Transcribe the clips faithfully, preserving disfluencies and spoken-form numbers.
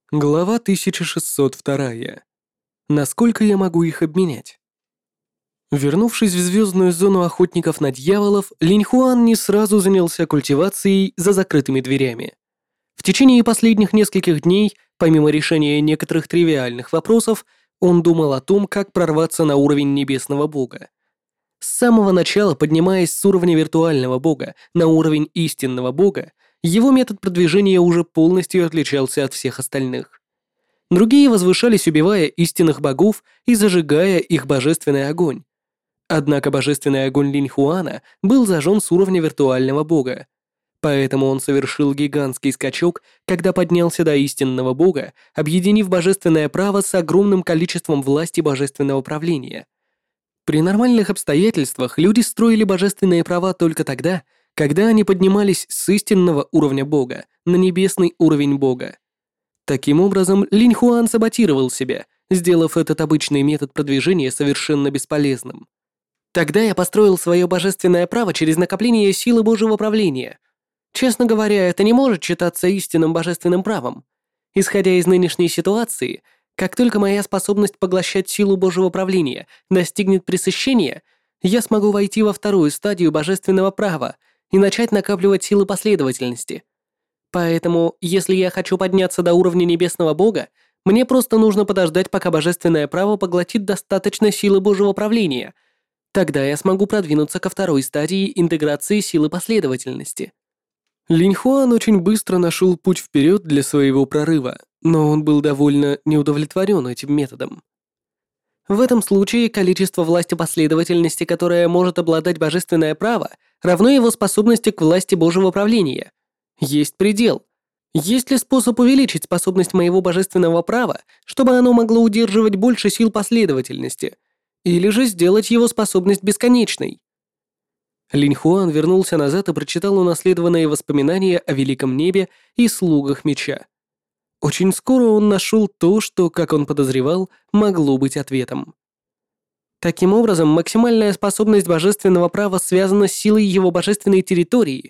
Глава тысяча шестьсот два. Насколько я могу их обменять? Вернувшись в звездную зону охотников на дьяволов, Линь Хуан не сразу занялся культивацией за закрытыми дверями. В течение последних нескольких дней, помимо решения некоторых тривиальных вопросов, он думал о том, как прорваться на уровень небесного бога. С самого начала, поднимаясь с уровня виртуального бога на уровень истинного бога, его метод продвижения уже полностью отличался от всех остальных. Другие возвышались, убивая истинных богов и зажигая их божественный огонь. Однако божественный огонь Линь Хуана был зажжен с уровня виртуального бога. Поэтому он совершил гигантский скачок, когда поднялся до истинного бога, объединив божественное право с огромным количеством власти божественного правления. При нормальных обстоятельствах люди строили божественные права только тогда, когда они поднимались с истинного уровня бога на небесный уровень бога. Таким образом, Линь Хуан саботировал себя, сделав этот обычный метод продвижения совершенно бесполезным. Тогда я построил свое божественное право через накопление силы Божьего правления. Честно говоря, это не может считаться истинным божественным правом. Исходя из нынешней ситуации, как только моя способность поглощать силу Божьего правления достигнет пресыщения, я смогу войти во вторую стадию божественного права и начать накапливать силы последовательности. Поэтому, если я хочу подняться до уровня небесного бога, мне просто нужно подождать, пока божественное право поглотит достаточно силы Божьего правления. Тогда я смогу продвинуться ко второй стадии интеграции силы последовательности. Линь Хуан очень быстро нашел путь вперед для своего прорыва, но он был довольно неудовлетворен этим методом. В этом случае количество власти последовательности, которое может обладать божественное право, равно его способности к власти Божьего правления. Есть предел. Есть ли способ увеличить способность моего божественного права, чтобы оно могло удерживать больше сил последовательности, или же сделать его способность бесконечной? Линь Хуан вернулся назад и прочитал унаследованные воспоминания о Великом Небе и Слугах Меча. Очень скоро он нашел то, что, как он подозревал, могло быть ответом. Таким образом, максимальная способность божественного права связана с силой его божественной территории.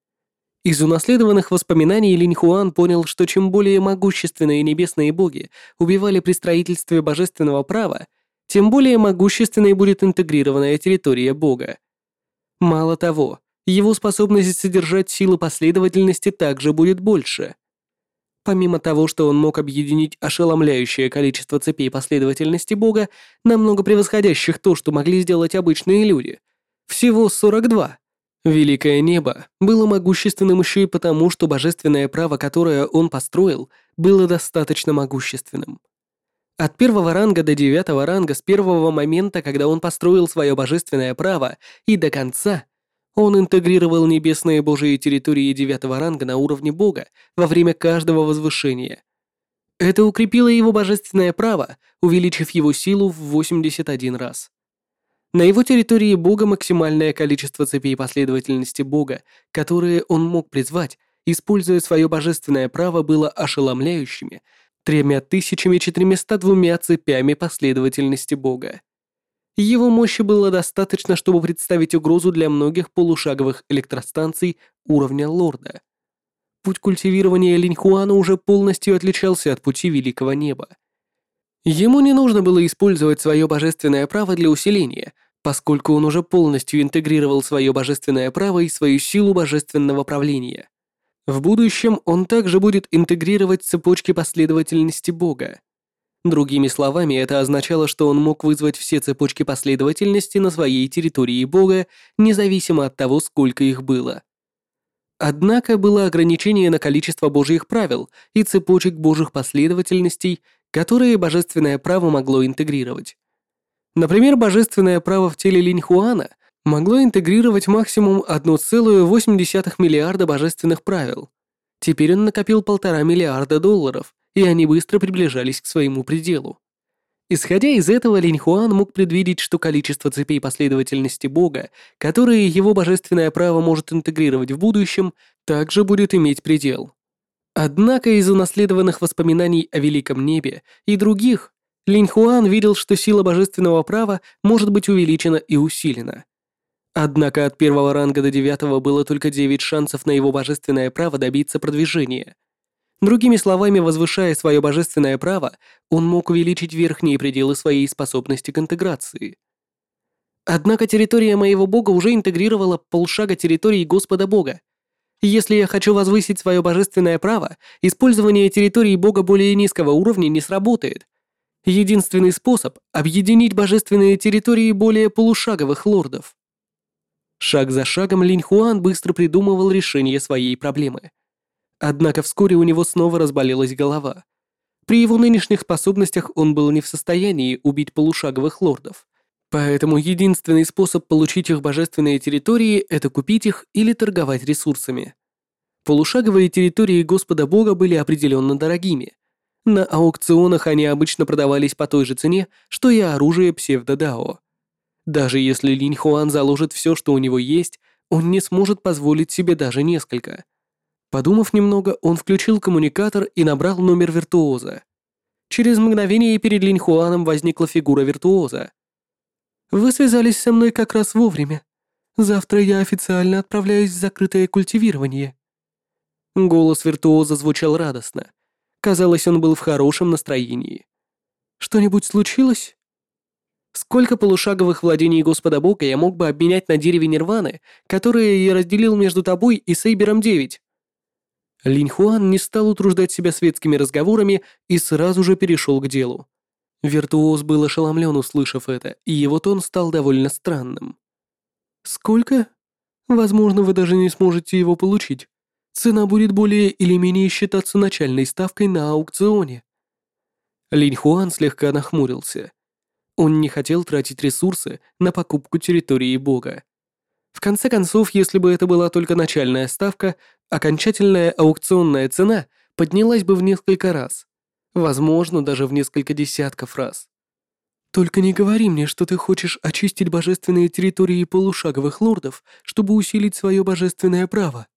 Из унаследованных воспоминаний Линь Хуан понял, что чем более могущественные небесные боги убивали при строительстве божественного права, тем более могущественной будет интегрированная территория бога. Мало того, его способность содержать силы последовательности также будет больше. Помимо того, что он мог объединить ошеломляющее количество цепей последовательности бога, намного превосходящих то, что могли сделать обычные люди, всего сорок два. Великое Небо было могущественным еще и потому, что божественное право, которое он построил, было достаточно могущественным. От первого ранга до девятого ранга с первого момента, когда он построил свое божественное право, и до конца, он интегрировал небесные божьи территории девятого ранга на уровне бога во время каждого возвышения. Это укрепило его божественное право, увеличив его силу в восемьдесят один раз. На его территории бога максимальное количество цепей последовательности бога, которые он мог призвать, используя свое божественное право, было ошеломляющими тремя тысячами четырьмястами двумя цепями последовательности бога. Его мощи было достаточно, чтобы представить угрозу для многих полушаговых электростанций уровня лорда. Путь культивирования Линь Хуана уже полностью отличался от пути Великого Неба. Ему не нужно было использовать свое божественное право для усиления, поскольку он уже полностью интегрировал свое божественное право и свою силу божественного правления. В будущем он также будет интегрировать цепочки последовательности бога. Другими словами, это означало, что он мог вызвать все цепочки последовательности на своей территории бога, независимо от того, сколько их было. Однако было ограничение на количество божьих правил и цепочек божьих последовательностей, которые божественное право могло интегрировать. Например, божественное право в теле Линь Хуана могло интегрировать максимум одна целая восемь десятых миллиарда божественных правил. Теперь он накопил полтора миллиарда долларов, и они быстро приближались к своему пределу. Исходя из этого, Линь Хуан мог предвидеть, что количество цепей последовательности бога, которые его божественное право может интегрировать в будущем, также будет иметь предел. Однако из унаследованных воспоминаний о Великом Небе и других, Линь Хуан видел, что сила божественного права может быть увеличена и усилена. Однако от первого ранга до девятого было только девять шансов на его божественное право добиться продвижения. Другими словами, возвышая свое божественное право, он мог увеличить верхние пределы своей способности к интеграции. Однако территория моего бога уже интегрировала полшага территории Господа Бога. Если я хочу возвысить свое божественное право, использование территории бога более низкого уровня не сработает. Единственный способ — объединить божественные территории более полушаговых лордов. Шаг за шагом Линь Хуан быстро придумывал решение своей проблемы. Однако вскоре у него снова разболелась голова. При его нынешних способностях он был не в состоянии убить полушаговых лордов. Поэтому единственный способ получить их божественные территории — это купить их или торговать ресурсами. Полушаговые территории Господа Бога были определенно дорогими. На аукционах они обычно продавались по той же цене, что и оружие псевдо-дао. Даже если Линь Хуан заложит все, что у него есть, он не сможет позволить себе даже несколько. Подумав немного, он включил коммуникатор и набрал номер виртуоза. Через мгновение перед Линь Хуаном возникла фигура виртуоза. «Вы связались со мной как раз вовремя. Завтра я официально отправляюсь в закрытое культивирование». Голос виртуоза звучал радостно. Казалось, он был в хорошем настроении. «Что-нибудь случилось?» «Сколько полушаговых владений Господа Бога я мог бы обменять на дереве Нирваны, которое я разделил между тобой и Сейбером девять?» Линь Хуан не стал утруждать себя светскими разговорами и сразу же перешел к делу. Виртуоз был ошеломлен, услышав это, и его тон стал довольно странным. «Сколько? Возможно, вы даже не сможете его получить. Цена будет более или менее считаться начальной ставкой на аукционе». Линь Хуан слегка нахмурился. Он не хотел тратить ресурсы на покупку территории Бога. В конце концов, если бы это была только начальная ставка, окончательная аукционная цена поднялась бы в несколько раз. Возможно, даже в несколько десятков раз. «Только не говори мне, что ты хочешь очистить божественные территории полушаговых лордов, чтобы усилить свое божественное право».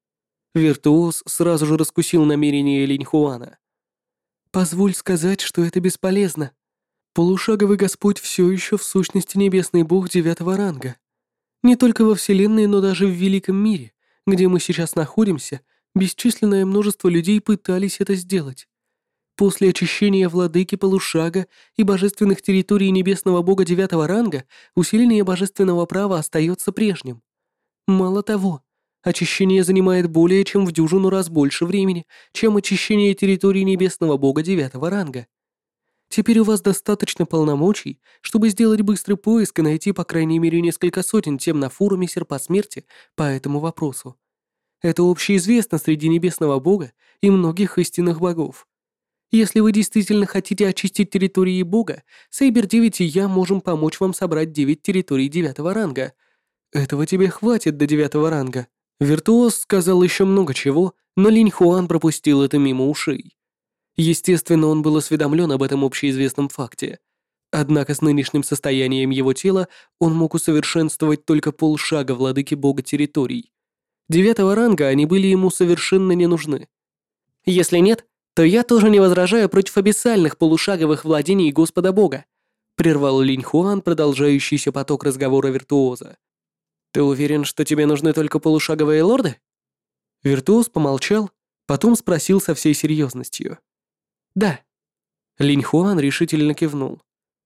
Виртуоз сразу же раскусил намерение Линь Хуана. «Позволь сказать, что это бесполезно. Полушаговый Господь все еще в сущности небесный бог девятого ранга. Не только во Вселенной, но даже в Великом мире, где мы сейчас находимся, бесчисленное множество людей пытались это сделать. После очищения владыки полушага и божественных территорий небесного бога девятого ранга усиление божественного права остается прежним. Мало того, очищение занимает более чем в дюжину раз больше времени, чем очищение территории небесного бога девятого ранга. Теперь у вас достаточно полномочий, чтобы сделать быстрый поиск и найти по крайней мере несколько сотен тем на форуме Серпа Смерти по этому вопросу. Это общеизвестно среди небесного бога и многих истинных богов. Если вы действительно хотите очистить территории бога, Сейбер девять и я можем помочь вам собрать девять территорий девятого ранга. Этого тебе хватит до девятого ранга». Виртуоз сказал еще много чего, но Линь Хуан пропустил это мимо ушей. Естественно, он был осведомлен об этом общеизвестном факте. Однако с нынешним состоянием его тела он мог усовершенствовать только полшага владыки бога территорий. Девятого ранга они были ему совершенно не нужны. Если нет, то я тоже не возражаю против абиссальных полушаговых владений Господа Бога, прервал Линь Хуан продолжающийся поток разговора виртуоза. Ты уверен, что тебе нужны только полушаговые лорды? Виртуоз помолчал, потом спросил со всей серьезностью. Да. Линь Хуан решительно кивнул.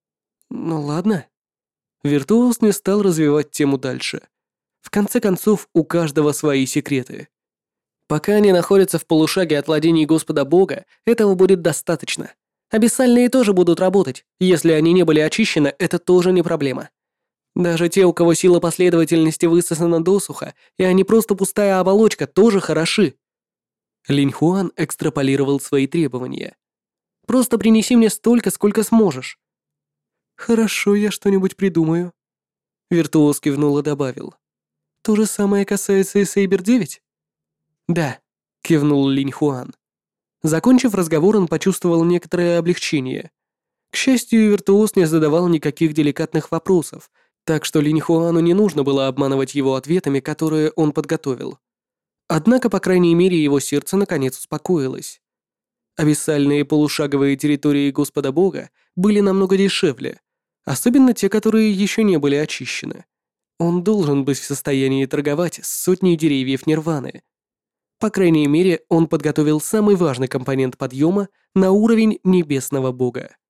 Ну ладно. Виртуоз не стал развивать тему дальше. В конце концов, у каждого свои секреты. Пока они находятся в полушаге от владений Господа Бога, этого будет достаточно. Абиссальные тоже будут работать. Если они не были очищены, это тоже не проблема. Даже те, у кого сила последовательности высосана досуха, и они просто пустая оболочка, тоже хороши. Линь Хуан экстраполировал свои требования. Просто принеси мне столько, сколько сможешь. Хорошо, я что-нибудь придумаю. Виртуоз кивнул и добавил. То же самое касается и Сейбер девять? Да, кивнул Линь Хуан. Закончив разговор, он почувствовал некоторое облегчение. К счастью, виртуоз не задавал никаких деликатных вопросов, так что Линь Хуану не нужно было обманывать его ответами, которые он подготовил. Однако, по крайней мере, его сердце наконец успокоилось. Абиссальные полушаговые территории Господа Бога были намного дешевле, особенно те, которые еще не были очищены. Он должен быть в состоянии торговать с сотней деревьев Нирваны. По крайней мере, он подготовил самый важный компонент подъема на уровень небесного бога.